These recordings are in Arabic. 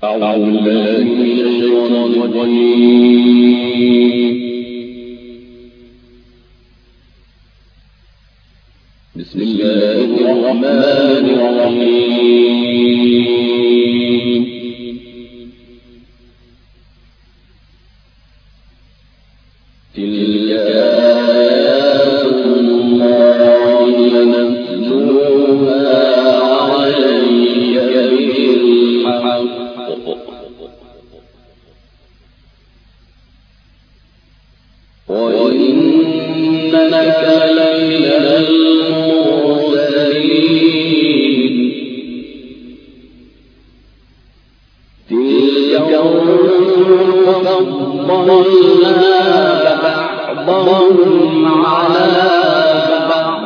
بسم الله الرحمن الرحيم. تلك آيات الله نتلوها عليك بالحق وإنك لمن المرسلين. تلك الرسل فضلنا بعضهم على بعض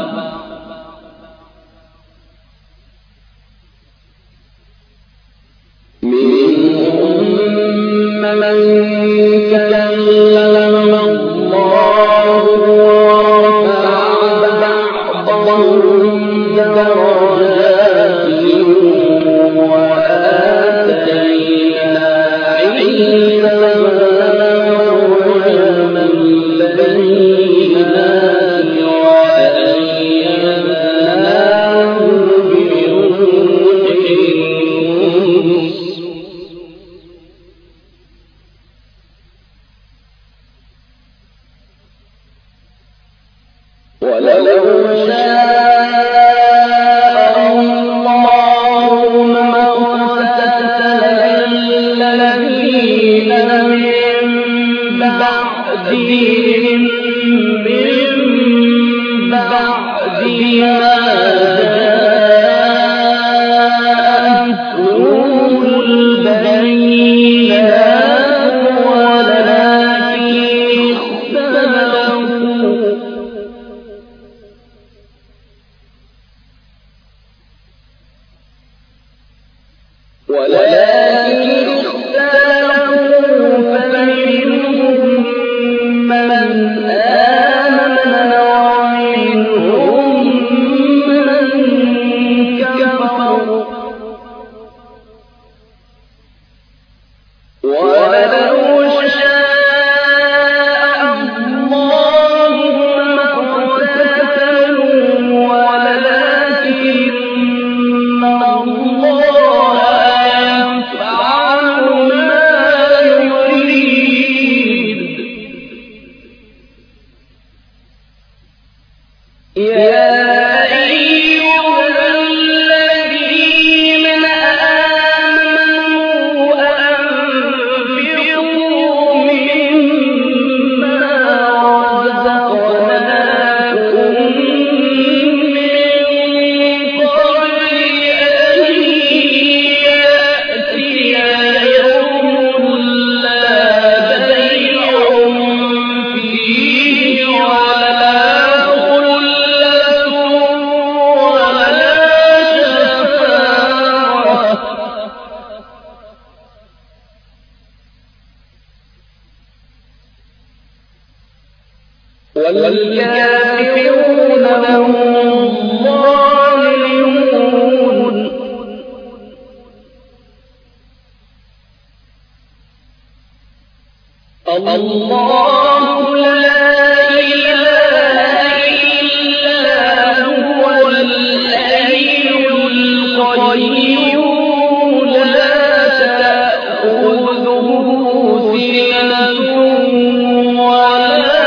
منهم من كلم الله ورفع بعضهم درجات وآتينا عيسى البينات وأيدناه بروح القدس ولو شاء الله ما اقتتل الذين من بعدهم من بعد ما جاءتهم البينات ولكن اختلفوا فمنهم من آمن ومنهم من كفر ولو شاء الله ما اقتتلوا ولكن الله يفعل ما يريد. يا أيها الذين آمنوا أنفقوا مما رزقناكم من قبل أن يأتي يوم لا بيع فيه ولا خلة ولا شفاعة والكافرون هم الظالمون. الله لا إله إلا هو الحي القيوم لا تأخذه سنة ولا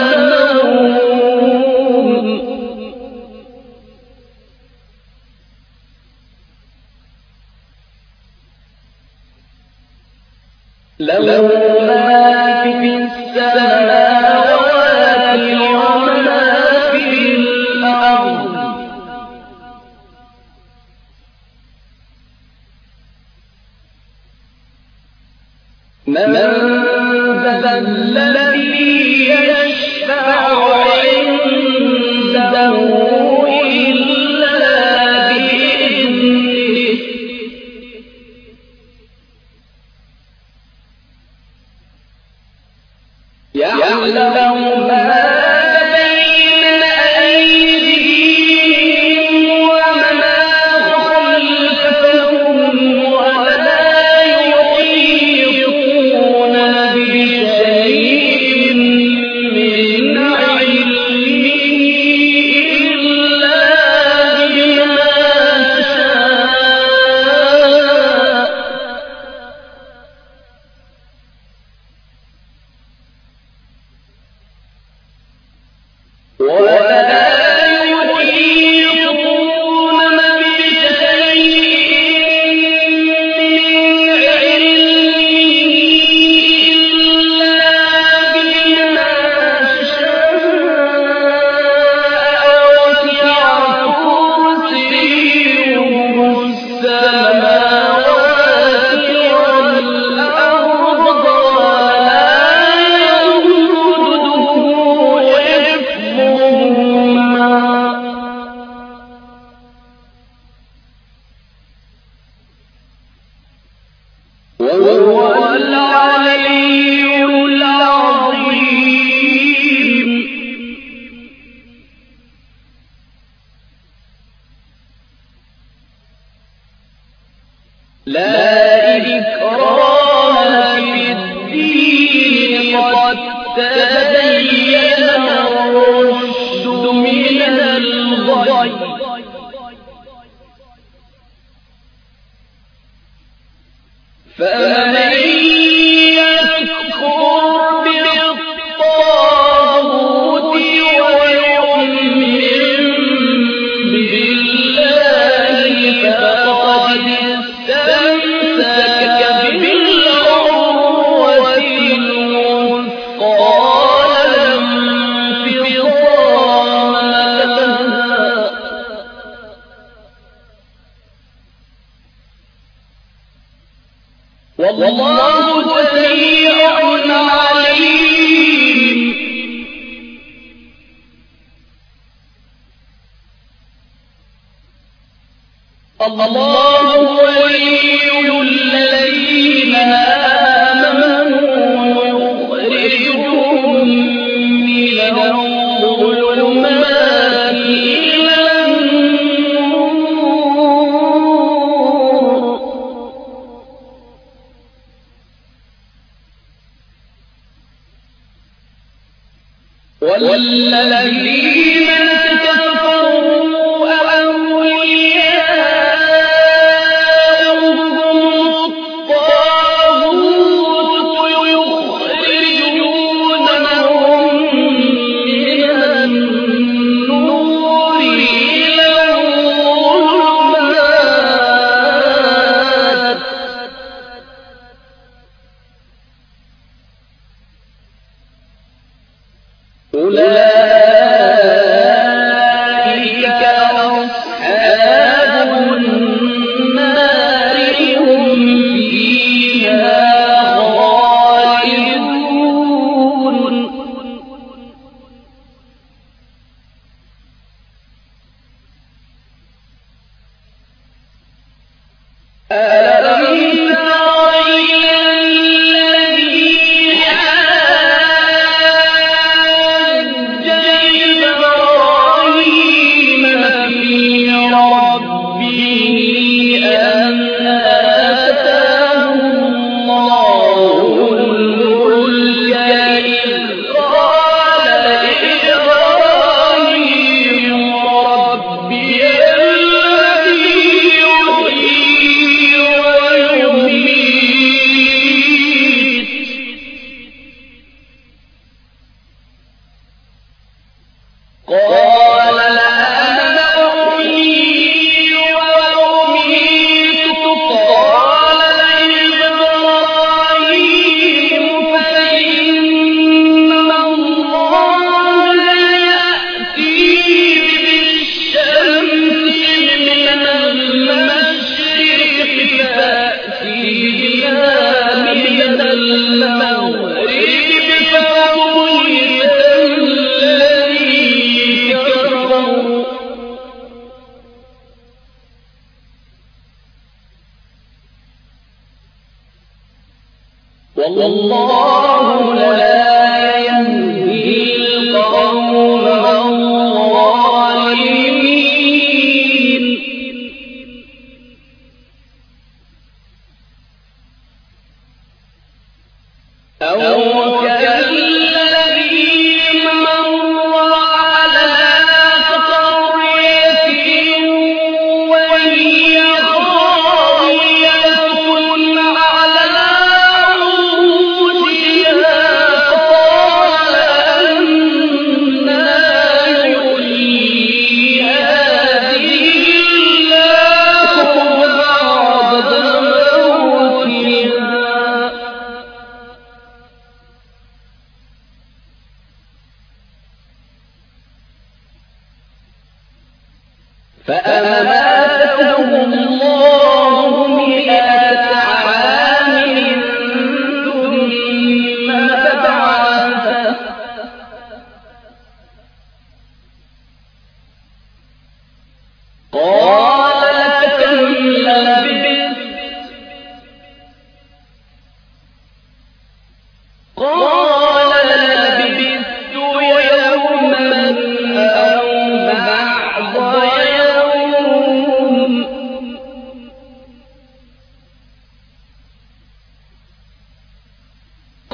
نوم له ما في السماوات وما في الأرض من ذا الذي يشفع عنده إلا بإذنه يعلم ما بين أيديهم وما خلفهم ولا وهو العلي العظيم. لا إكراه في الدين قد تبين الرشد من الغي فمن يكفر بالطاغوت ويؤمن بالله فقد استمسك بالعروة الوثقى لا انفصام لها والله سميع عليم. الله ولي الذين آمنوا يخرجهم من الظلمات إلى النور والذين كفروا أولياؤهم الطاغوت يخرجونهم من النور إلى الظلمات أولئك أصحاب النار هم فيها خالدون. ألم تر إلى الذي حاج إبراهيم في ربه أن آتاه الله الملك إذ قال إبراهيم ربي الذي يحيي ويميت قال أنا أحيي وأميت قال إبراهيم فإن الله يأتي بالشمس من المشرق فأت بها من المغرب فبهت الذي كفر والله لا يهدي القوم الظالمين. أو كالذي مر على قرية وهي خاوية على عروشها قال أنى يحيي هذه الله بعد موتها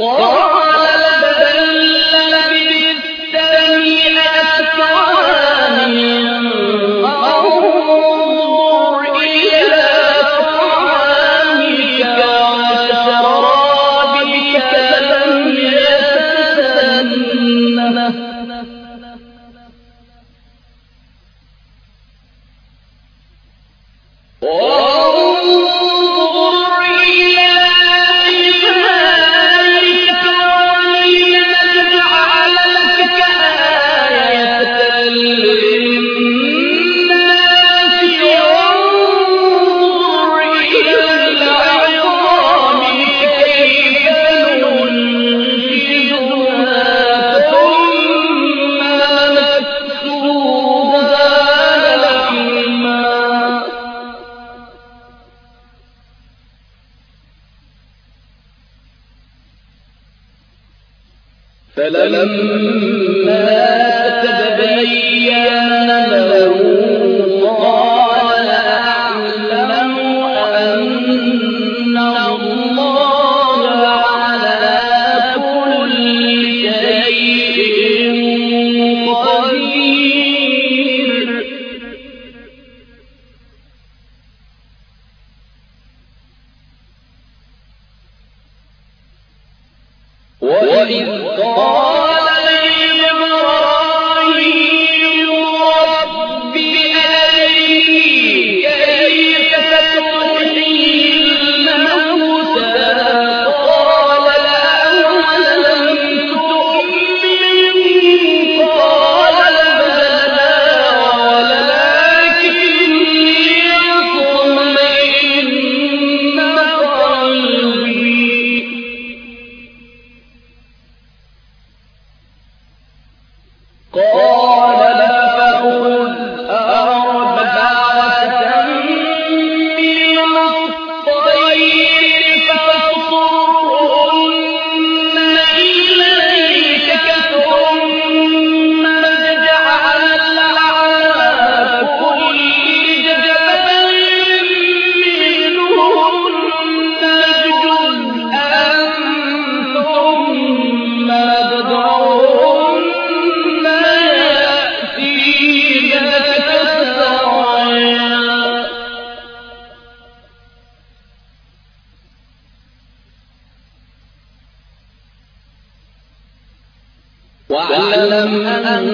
واعلم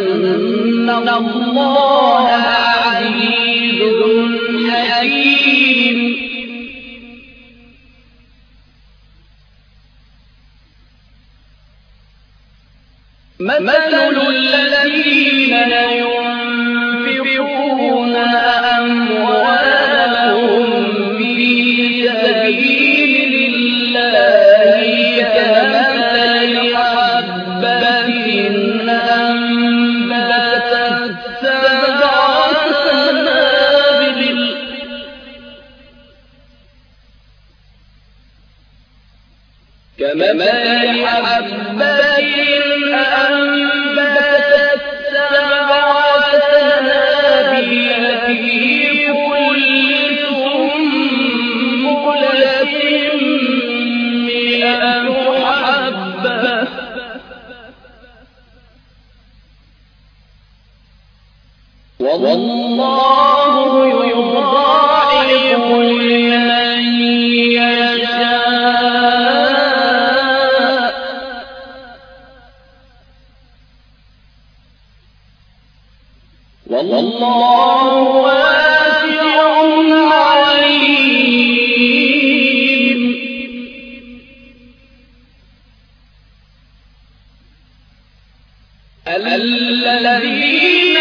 أن الله عزيز حكيم. مثل الذين ينفقون أموالهم في سبيل الله كمثل حبة أنبتت سبع سنابل في كل سنبلة 100 حبة والله يضاعف لمن يشاء والله واسع عليم. الذين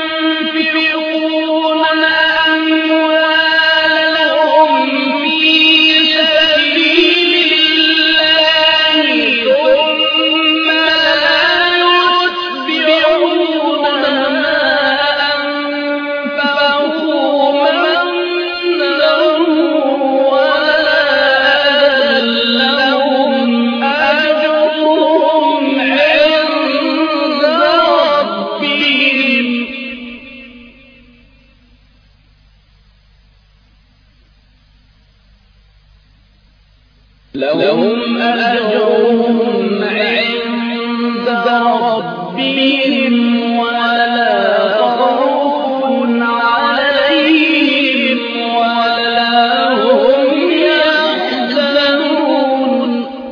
ينفقون أموالهم في لهم أجرهم عند ربهم ولا خوف عليهم ولا هم يحزنون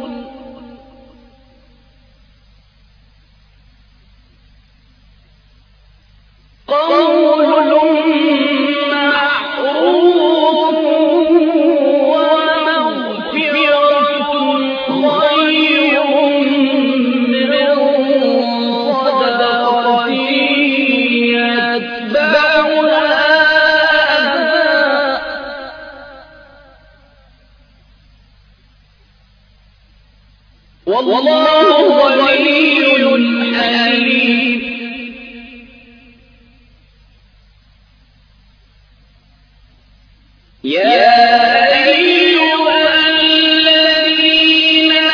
قول معروف ومغفرة خير من صدقة يتبعها أذى والله غني حليم يا أيها الذين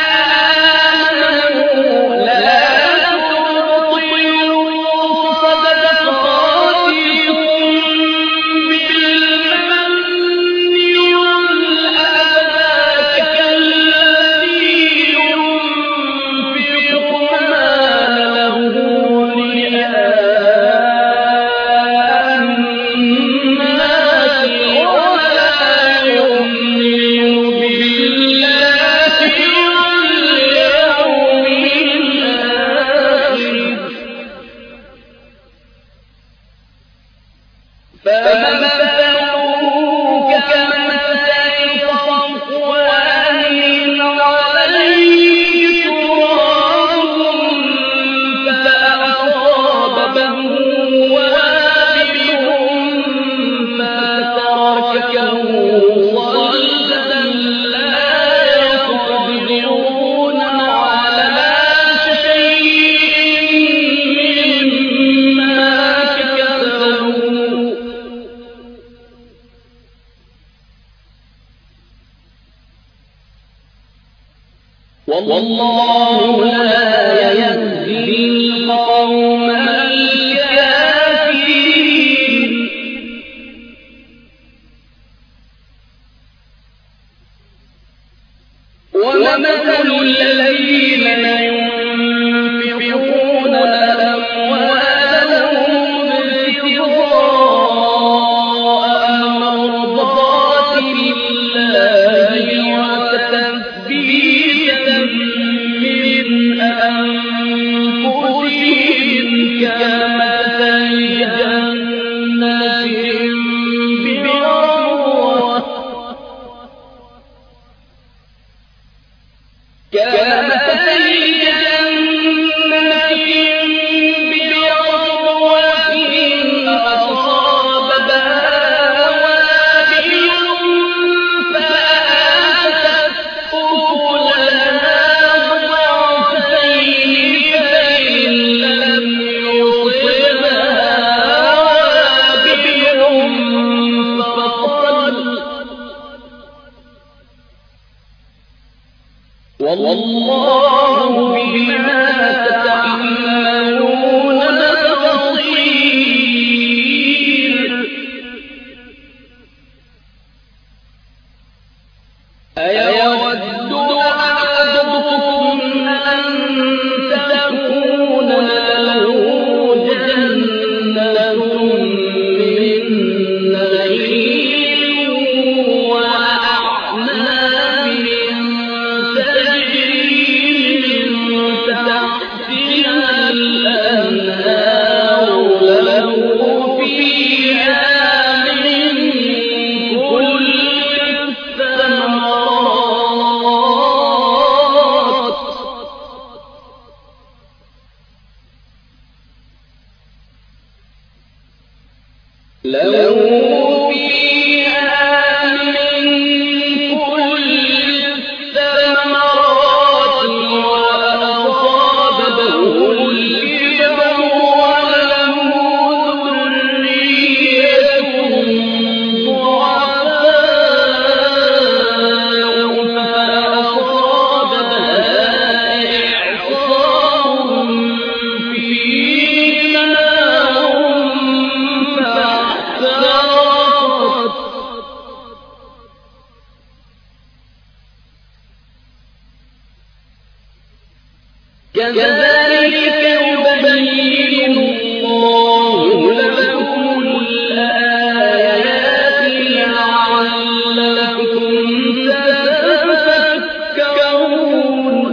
آمنوا لا تبطلوا صدقاتكم بالمن والأذى كالذي ينفق ماله رئاء الناس ولا يؤمن بالله واليوم الآخر فمثله كمثل صفوان عليه تراب فأصابه وابل فتركه صلدا لا يقدرون على شيء مما كسبوا والله لا يهدي القوم الكافرين ومثل الذين ينفقون أموالهم ابتغاء مرضات الله وتثبيتا من أنفسهم كمثل جنة بربوة أصابها وابل فآتت أكلها ضعفين فإن لم يصبها وابل فطل والله بما تعملون بصير أيود أحدكم أن تكون له جنة من نخيل وأعناب تجري من تحتها الأنهار له فيها من كل الثمرات له فيها من كل الثمرات وأصابه الكبر وله ذرية ضعفاء فأصابها إعصار فيه نار فاحترق كذلك يبين الله لكم الآيات لعلكم تتفكرون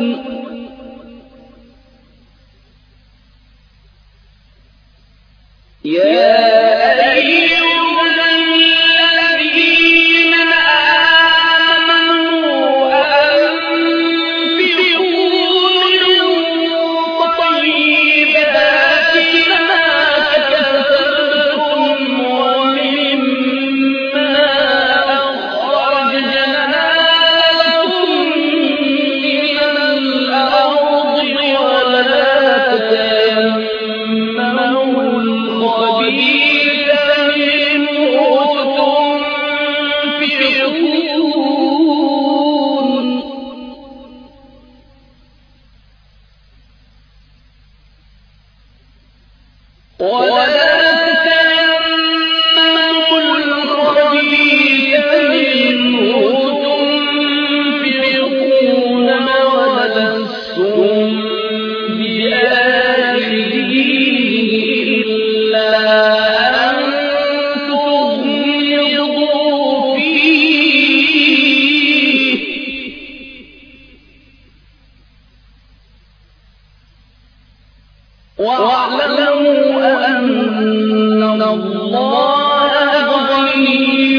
واعلموا أن الله غني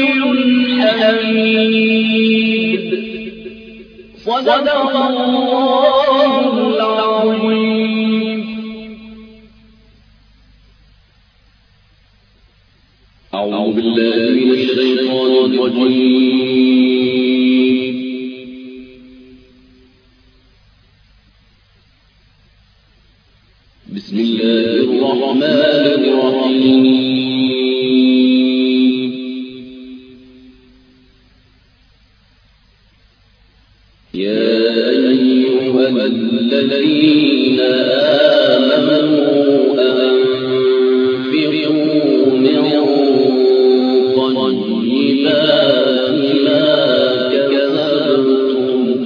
حميد صدق الله العظيم. أعوذ بالله من الشيطان الرجيم. بسم الله الرحمن الرحيم. يا أيها الذين آمنوا أنفقوا من طيبات ما كسبتم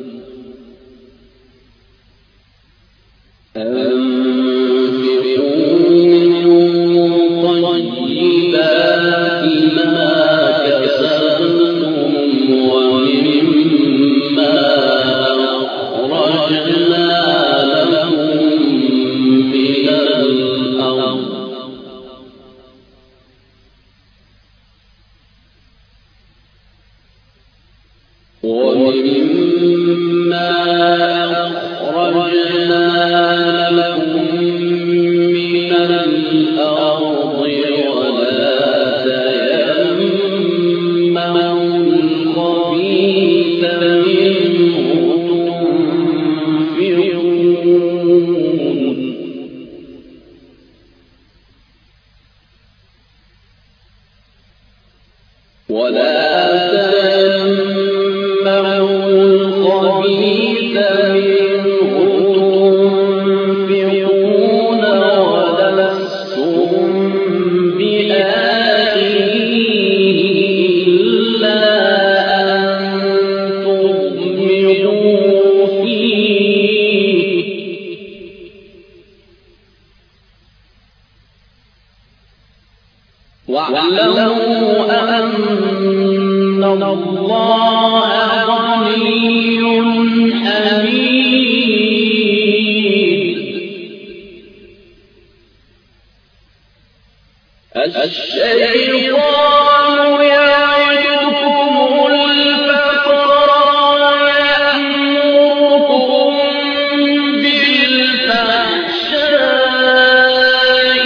ومما أخرجنا لكم من الأرض ولا تيمموا الخبيث منه تنفقون ولا واعلموا أن الله غني حميد. الشيطان يعدكم الفقر ويأمركم بالفحشاء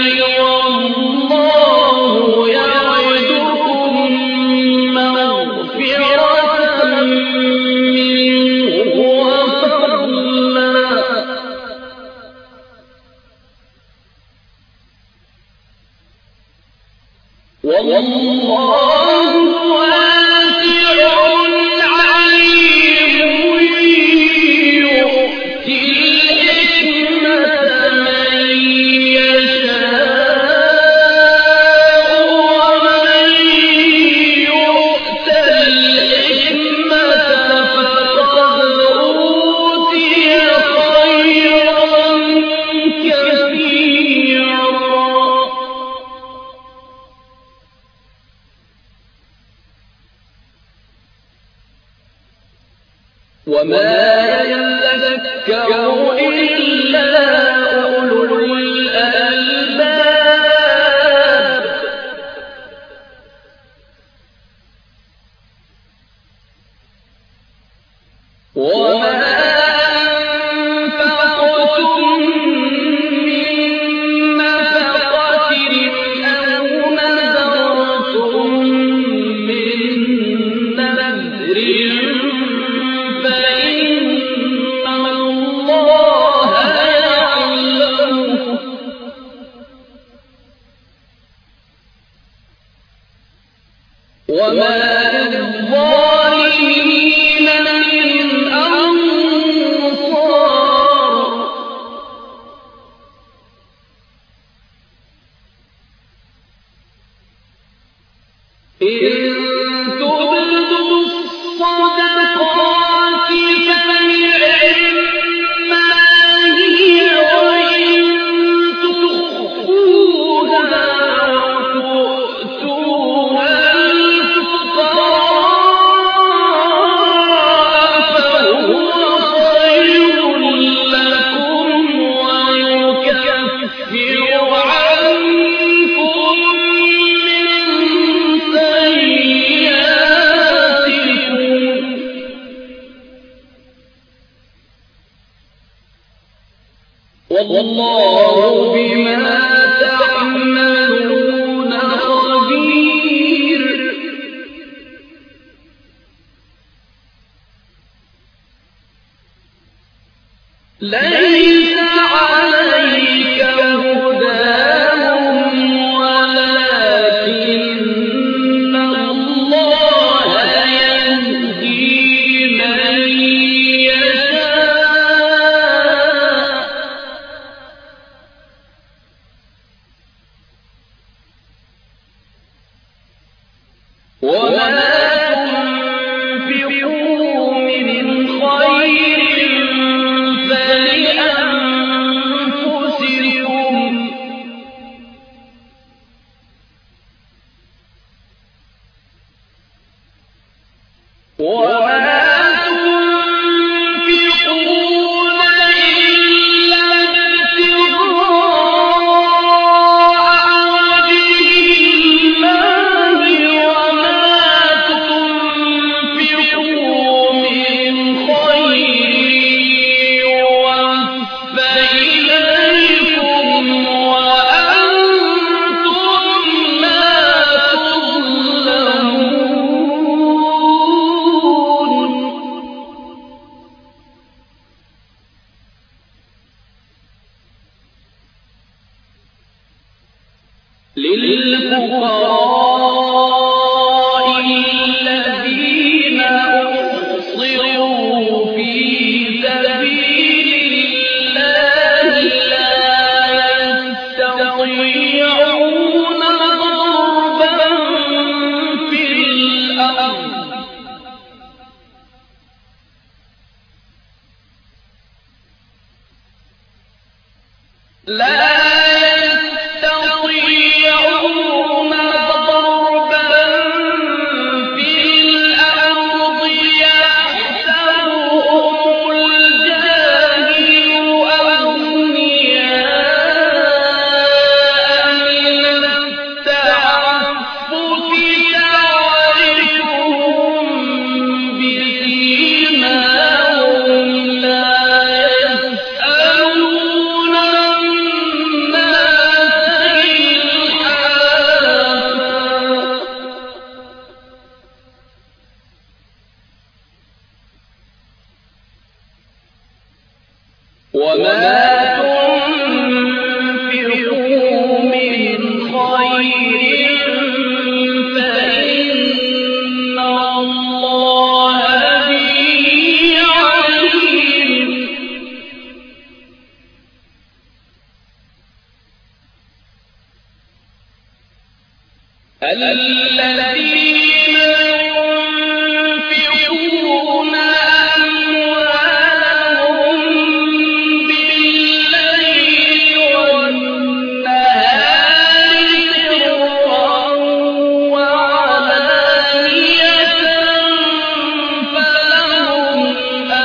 والله يعدكم مغفرة منه وفضلا والله واسع عليم يؤتي الحكمة من يشاء ومن يؤت الحكمة فقد أوتي خيرا وما يذكر إلا أولو الألباب وما أنفقتم من نفقة أو نذرتم من نذر فإن الله يعلمه وما للظالمين من أنصار إن تبدوا الصدقات فنعما هي وإن تخفوها وتؤتوها الفقراء فهو خير لكم ويكفر عنكم من سيئاتكم والله بما تعملون خبير ليس عليك هداهم ولكن الله يهدي من يشاء وما تنفقوا من خير فلأنفسكم وما تنفقون إلا ابتغاء وجه الله وما تنفقوا من خير يوفى إليكم وأنتم لا تظلمون للفقراء الذين أحصروا في سبيل الله لا يستطيعون ضربا في الأرض لا يستطيعون ضربا في الأرض يحسبهم الجاهل أغنياء من التعفف تعرفهم بسيماهم لا يسألون الناس إلحافا وما تنفقوا من خير فإن الله به عليم الذين ينفقون أموالهم بالليل والنهار سرا وعلانية فلهم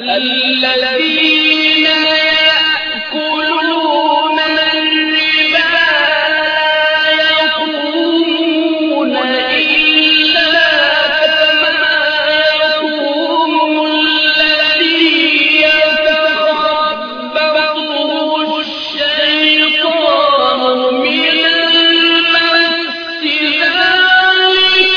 الذين يأكلون الربا لا يقومون إلا كما يقوم الذي يتخبطه الشيطان من المس، ذلك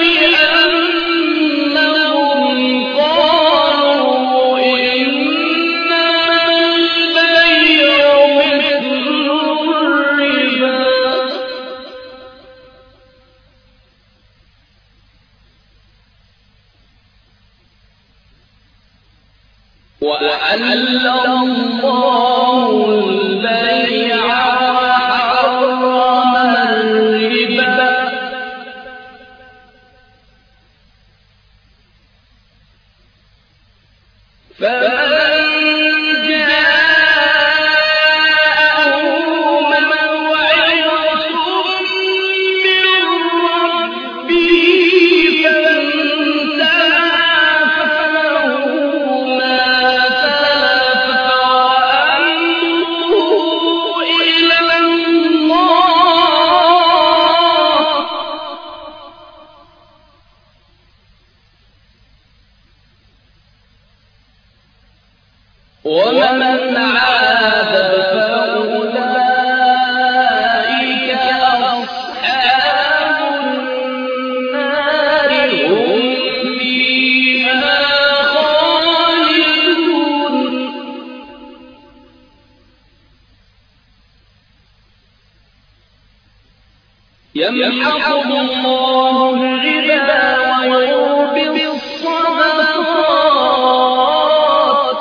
بأنهم قالوا إنما البيع مثل الربا وأحل الله البيع وحرم الربا فمن جاءه موعظة من ربه فانتهى فله ما سلف وأمره إلى الله، ومن عاد فأولئك أصحاب النار هم فيها خالدون. يمحق الله الربا ويربي الصدقات،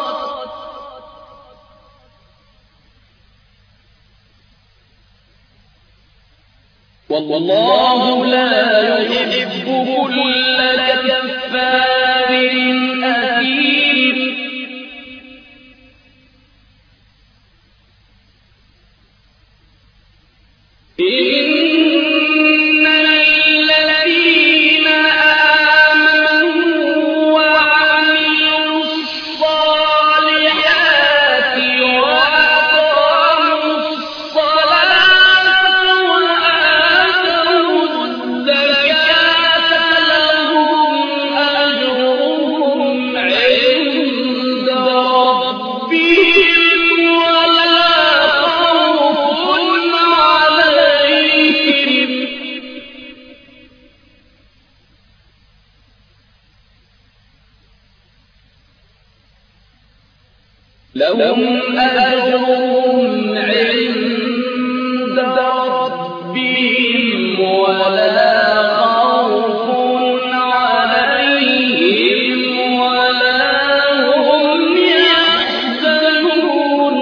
والله لا يحب كل كفار أثيم. إن الذين آمنوا وعملوا الصالحات وأقاموا الصلاة وآتوا الزكاة لهم أجرهم عند ربهم ولا خوف عليهم لهم أجرهم عند ربهم ولا خوف عليهم ولا هم يحزنون.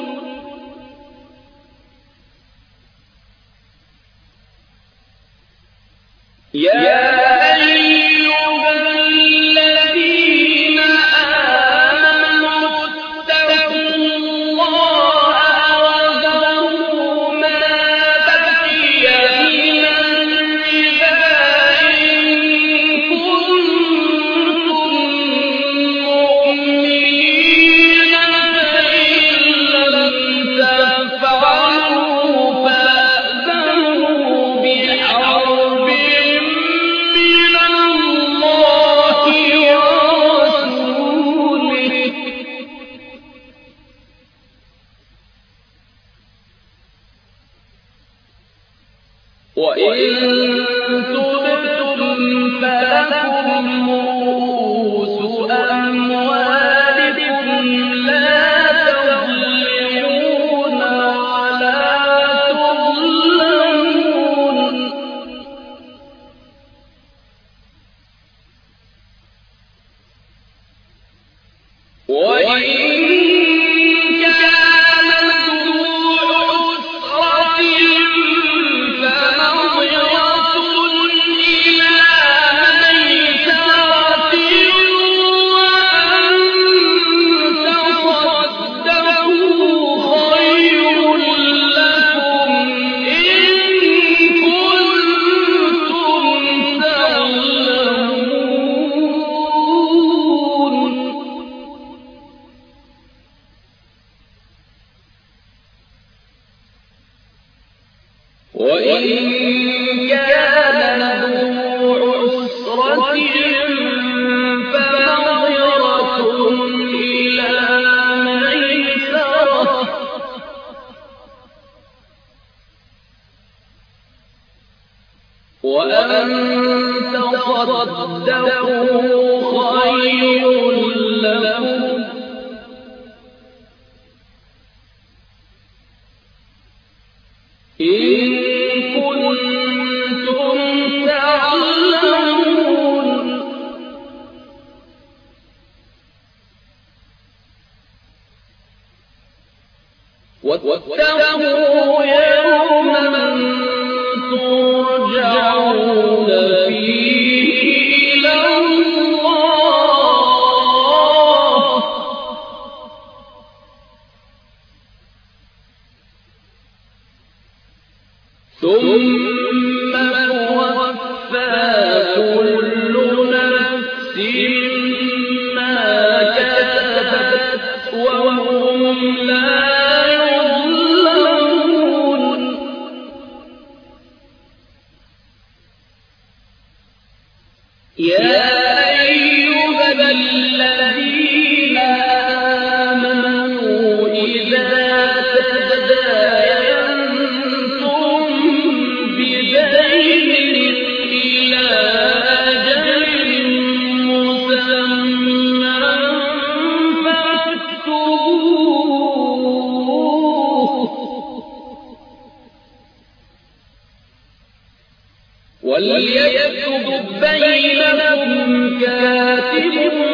يا أيها الذين آمنوا اتقوا الله وذروا ما بقي من الربا إن كنتم مؤمنين، فإن لم تفعلوا فأذنوا بحرب من الله ورسوله، وإن تبتم فلكم رؤوس أموالكم لا تظلمون ولا تظلمون. وإن كانت ذو عسرة فنظرة إلى ميسرة، وإن كان ذو عسرة فنظرة إلى ميسرة وأن تصدقوا خير لكم إن كنتم تعلمون واتقوا يوما ترجعون فيه إلى الله ثم توفى كل نفس ما كسبت وهم لا يظلمون يا أيها الذين آمنوا إذا تداينتم بدين إلى أجل مسمى فاكتبوه وليكتب بينكم كاتب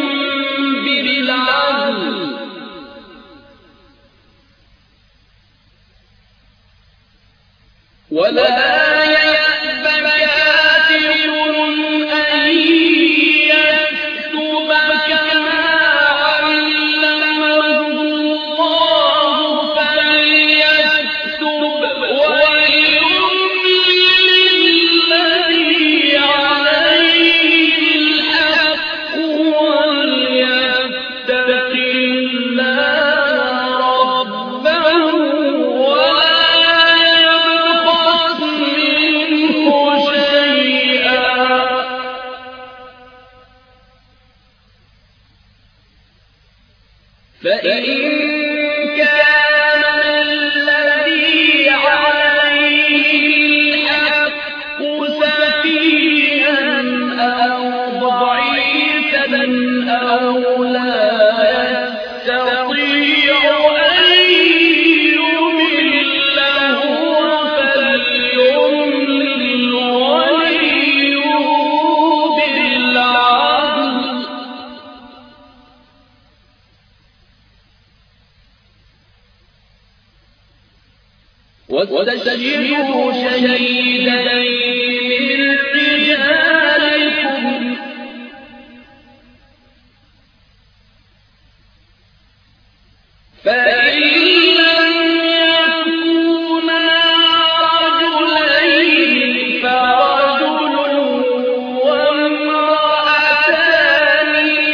بالعدل ولا يأب كاتب أن يكتب كما علمه الله فليكتب وليملل الذي عليه الحق وليتق الله ربه ولا يبخس منه شيئا فإن كان الذي عليه الحق سفيها أو ضعيفا أو لا يستطيع أن يمل هو فليملل وليه بالعدل واستشهدوا شهيدين من رجالكم فإن لم يكونا رجلين فرجل وامرأتان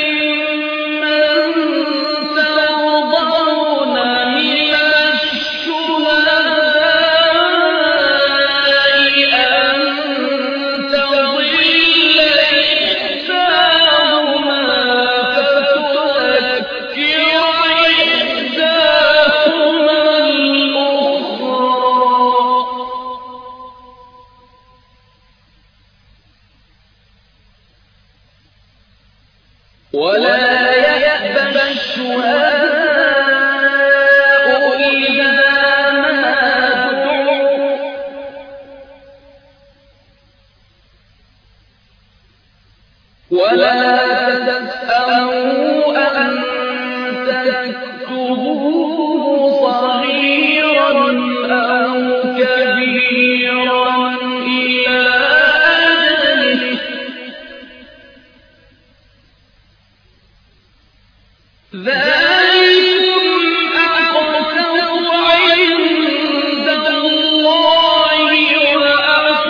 ممن ترضون من الشهداء أن تضل إحداهما فتذكر إحداهما الأخرى ولا يأبى الشهداء إذا ما دعوا ولا تسأموا أن تكتبوه صغيرا أو كبيرا إلى أجله ذلكم أقسط عند الله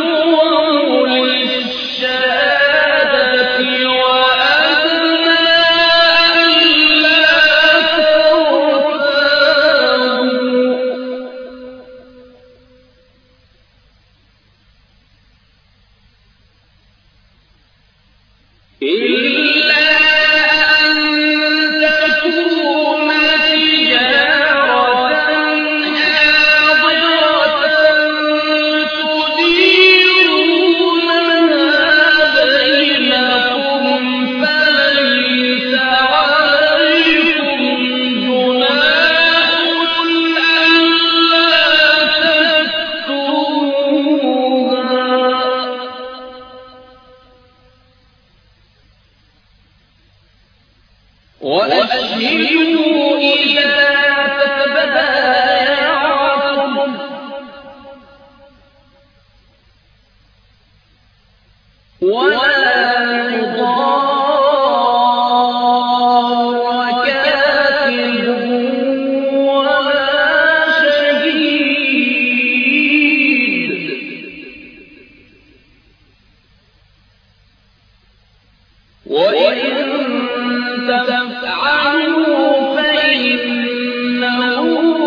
وأقوم للشهادة وأدنى إلا أن تكون تجارة حاضرة تديرونها بينكم فليس عليكم جناح ألا تكتبوها وأشهدوا إذا تبايعتم ولا يضار كاتب ولا شهيد وإن تفعلوا فإنه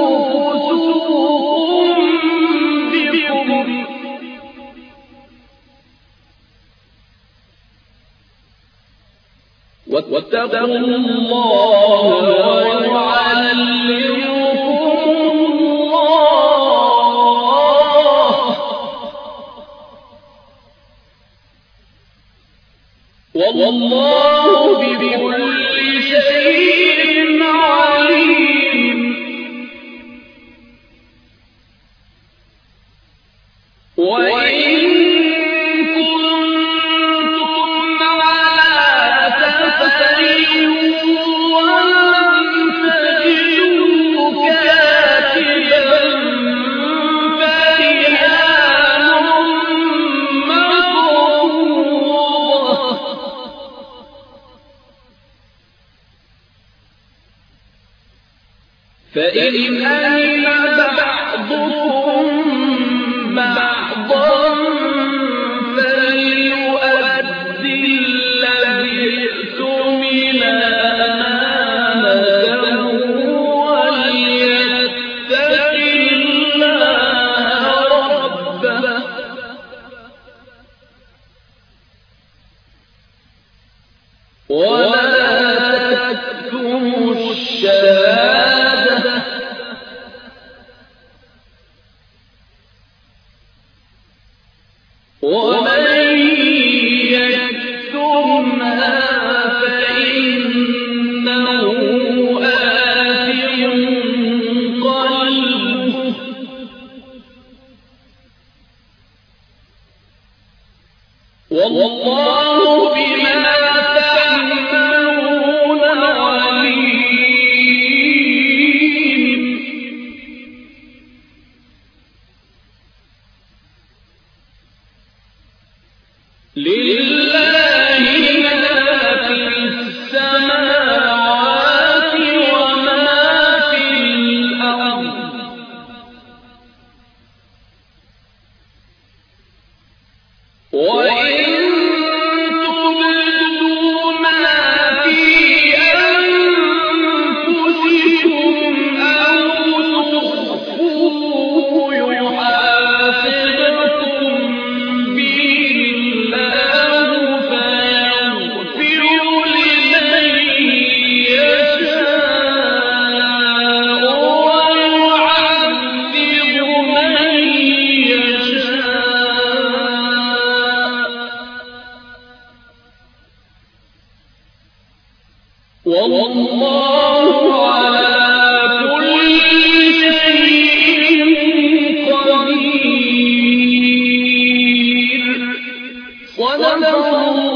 فسوق بكم واتقوا الله ويعلمكم الله والله بكل شيء عليم وإن كنتم على سفر ولم تجدوا كاتبا فرهان مقبوضة فإن أمن بعضكم بعضا فليؤدي الذي اؤتمن أمانته وليتق الله ربه ولا تكتموا الشهادة ومن يكتمها فإنه آثم قلبه والله بما تعملون عليم لله ما في السماوات وما في الأرض وإن تبدوا ما في أنفسكم أو تخفوه يحاسبكم به الله فيغفر لمن يشاء ويعذب من يشاء والله على كل شيء قدير صدق الله